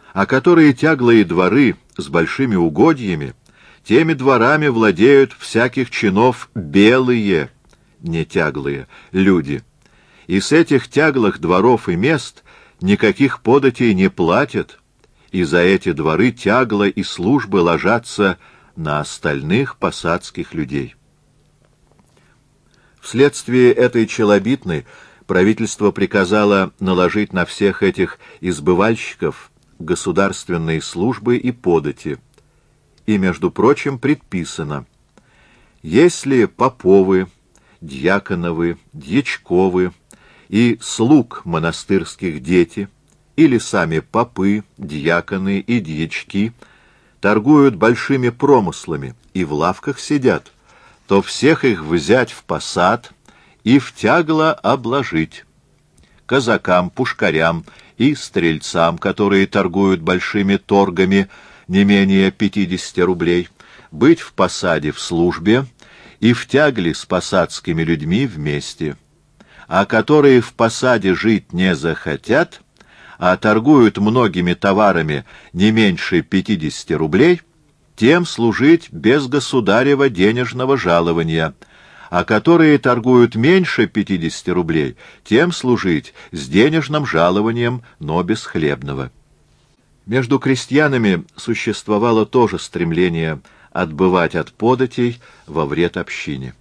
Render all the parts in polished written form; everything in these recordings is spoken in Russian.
а которые тяглые дворы с большими угодьями, теми дворами владеют всяких чинов белые, не тяглые, люди, и с этих тяглых дворов и мест никаких податей не платят, и за эти дворы тягла и службы ложатся на остальных посадских людей. Вследствие этой челобитны правительство приказало наложить на всех этих избывальщиков государственные службы и подати, и, между прочим, предписано: если поповы, дьяконовы, дьячковы и слуг монастырских дети, или сами попы, дьяконы и дьячки торгуют большими промыслами и в лавках сидят, то всех их взять в посад и в тягло обложить. Казакам, пушкарям и стрельцам, которые торгуют большими торгами не менее 50 рублей, быть в посаде в службе и в тягле с посадскими людьми вместе, а которые в посаде жить не захотят, а торгуют многими товарами не меньше 50 рублей, тем служить без государева денежного жалования, а которые торгуют меньше 50 рублей, тем служить с денежным жалованием, но без хлебного. Между крестьянами существовало тоже стремление отбывать от податей во вред общине.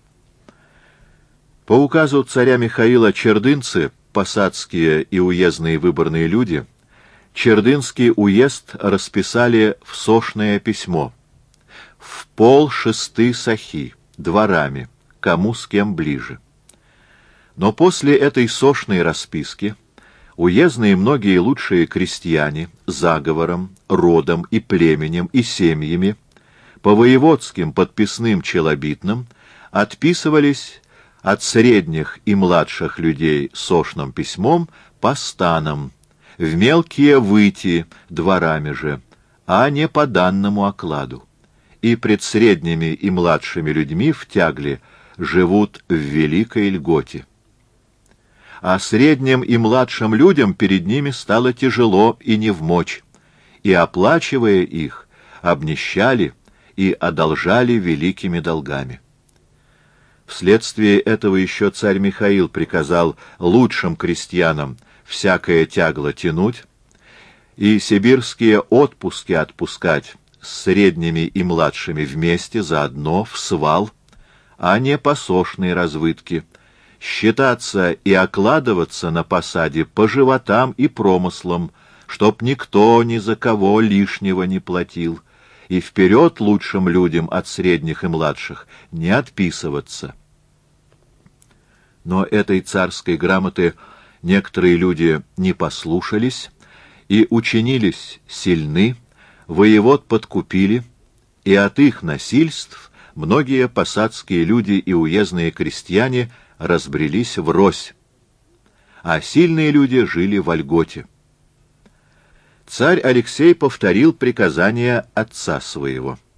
По указу царя Михаила чердынцы, посадские и уездные выборные люди, Чердынский уезд расписали в сошное письмо, в 5/6 сахи, дворами, кому с кем ближе. Но после этой сошной расписки уездные многие лучшие крестьяне заговором, родом и племенем и семьями по воеводским подписным челобитным отписывались от средних и младших людей сошным письмом по станам, в мелкие выти дворами же, а не по данному окладу. И пред средними и младшими людьми в тягле живут в великой льготе. А средним и младшим людям перед ними стало тяжело и невмочь, и, оплачивая их, обнищали и одолжали великими долгами. Вследствие этого еще царь Михаил приказал лучшим крестьянам всякое тягло тянуть и сибирские отпуски отпускать с средними и младшими вместе заодно в свал, а не по сошной развыдке, считаться и окладываться на посаде по животам и промыслам, чтоб никто ни за кого лишнего не платил, и вперед лучшим людям от средних и младших не отписываться. Но этой царской грамоты некоторые люди не послушались и учинились сильны, воевод подкупили, и от их насильств многие посадские люди и уездные крестьяне разбрелись врозь, а сильные люди жили во льготе. Царь Алексей повторил приказание отца своего.